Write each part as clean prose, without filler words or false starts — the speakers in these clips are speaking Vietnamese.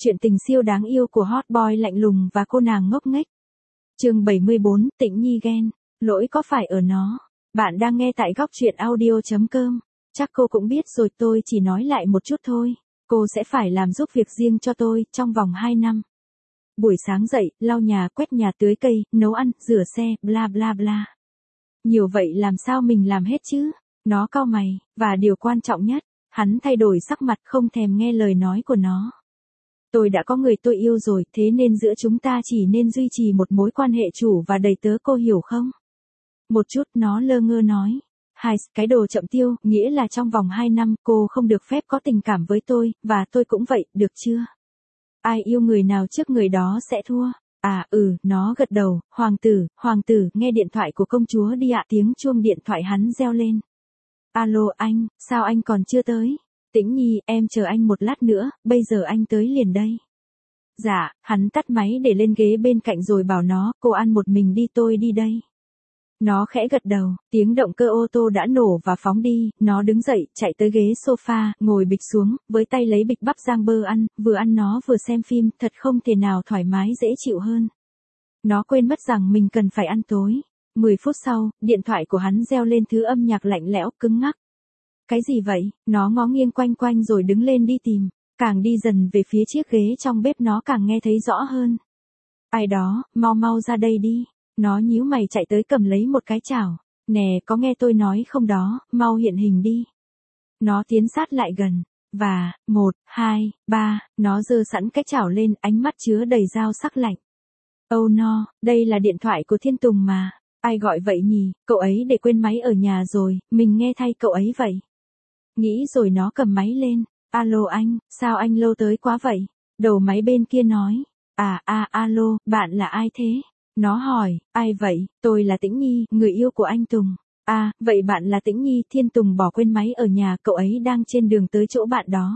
Chuyện tình siêu đáng yêu của hot boy lạnh lùng và cô nàng ngốc nghếch. Chương 74, Tĩnh Nhi ghen. Lỗi có phải ở nó. Bạn đang nghe tại góc truyện audio.com. Chắc cô cũng biết rồi, tôi chỉ nói lại một chút thôi. Cô sẽ phải làm giúp việc riêng cho tôi trong vòng 2 năm. Buổi sáng dậy, lau nhà, quét nhà, tưới cây, nấu ăn, rửa xe, bla bla bla. Nhiều vậy làm sao mình làm hết chứ? Nó cau mày, và điều quan trọng nhất, hắn thay đổi sắc mặt không thèm nghe lời nói của nó. Tôi đã có người tôi yêu rồi, thế nên giữa chúng ta chỉ nên duy trì một mối quan hệ chủ và đầy tớ, cô hiểu không? Một chút, nó lơ ngơ nói. Cái đồ chậm tiêu, nghĩa là trong vòng 2 năm cô không được phép có tình cảm với tôi, và tôi cũng vậy, được chưa? Ai yêu người nào trước người đó sẽ thua. Nó gật đầu. Hoàng tử, nghe điện thoại của công chúa đi ạ. Tiếng chuông điện thoại hắn reo lên. Alo anh, sao anh còn chưa tới? Tĩnh Nhi, em chờ anh một lát nữa, bây giờ anh tới liền đây. Dạ, hắn tắt máy để lên ghế bên cạnh rồi bảo nó, cô ăn một mình đi, tôi đi đây. Nó khẽ gật đầu, tiếng động cơ ô tô đã nổ và phóng đi, nó đứng dậy, chạy tới ghế sofa, ngồi bịch xuống, với tay lấy bịch bắp rang bơ ăn nó vừa xem phim, thật không thể nào thoải mái dễ chịu hơn. Nó quên mất rằng mình cần phải ăn tối. 10 phút sau, điện thoại của hắn reo lên thứ âm nhạc lạnh lẽo, cứng ngắc. Cái gì vậy? Nó ngó nghiêng quanh quanh rồi đứng lên đi tìm. Càng đi dần về phía chiếc ghế trong bếp nó càng nghe thấy rõ hơn. Ai đó, mau ra đây đi. Nó nhíu mày chạy tới cầm lấy một cái chảo. Nè, có nghe tôi nói không đó, mau hiện hình đi. Nó tiến sát lại gần. Và, 1, 2, 3, nó giơ sẵn cái chảo lên, ánh mắt chứa đầy dao sắc lạnh. Oh no, đây là điện thoại của Thiên Tùng mà. Ai gọi vậy nhỉ, cậu ấy để quên máy ở nhà rồi, mình nghe thay cậu ấy vậy. Nghĩ rồi nó cầm máy lên. Alo anh, sao anh lâu tới quá vậy? Đầu máy bên kia nói. Alo, bạn là ai thế? Nó hỏi, ai vậy? Tôi là Tĩnh Nhi, người yêu của anh Tùng. Vậy bạn là Tĩnh Nhi, Thiên Tùng bỏ quên máy ở nhà, cậu ấy đang trên đường tới chỗ bạn đó.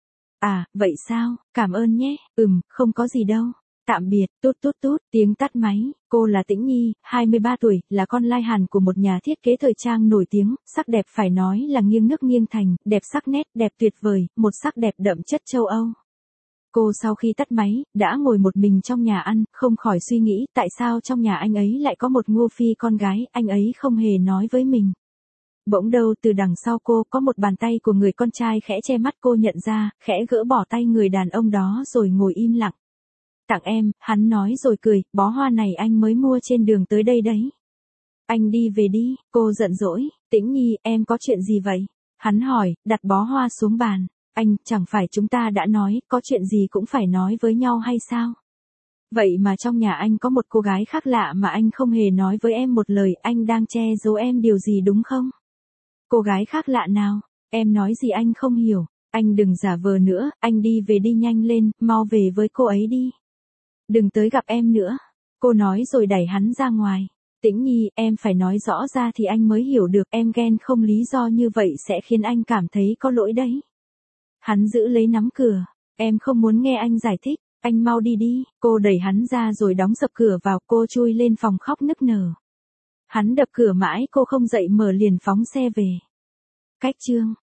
Vậy sao, cảm ơn nhé, không có gì đâu. Tạm biệt, tút, tiếng tắt máy. Cô là Tĩnh Nhi, 23 tuổi, là con lai hàn của một nhà thiết kế thời trang nổi tiếng, sắc đẹp phải nói là nghiêng nước nghiêng thành, đẹp sắc nét, đẹp tuyệt vời, một sắc đẹp đậm chất châu Âu. Cô sau khi tắt máy, đã ngồi một mình trong nhà ăn, không khỏi suy nghĩ tại sao trong nhà anh ấy lại có một Ngô Phi con gái, anh ấy không hề nói với mình. Bỗng đâu từ đằng sau cô có một bàn tay của người con trai khẽ che mắt, cô nhận ra, khẽ gỡ bỏ tay người đàn ông đó rồi ngồi im lặng. Tặng em, hắn nói rồi cười, bó hoa này anh mới mua trên đường tới đây đấy. Anh đi về đi, cô giận dỗi. Tĩnh Nhi, em có chuyện gì vậy? Hắn hỏi, đặt bó hoa xuống bàn. Anh, chẳng phải chúng ta đã nói, có chuyện gì cũng phải nói với nhau hay sao? Vậy mà trong nhà anh có một cô gái khác lạ mà anh không hề nói với em một lời, anh đang che giấu em điều gì đúng không? Cô gái khác lạ nào? Em nói gì anh không hiểu. Anh đừng giả vờ nữa, anh đi về đi, nhanh lên, mau về với cô ấy đi. Đừng tới gặp em nữa. Cô nói rồi đẩy hắn ra ngoài. Tĩnh Nhi, em phải nói rõ ra thì anh mới hiểu được, em ghen không lý do như vậy sẽ khiến anh cảm thấy có lỗi đấy. Hắn giữ lấy nắm cửa. Em không muốn nghe anh giải thích, anh mau đi đi. Cô đẩy hắn ra rồi đóng sập cửa vào, cô chui lên phòng khóc nức nở. Hắn đập cửa mãi cô không dậy mở liền phóng xe về. Cách chương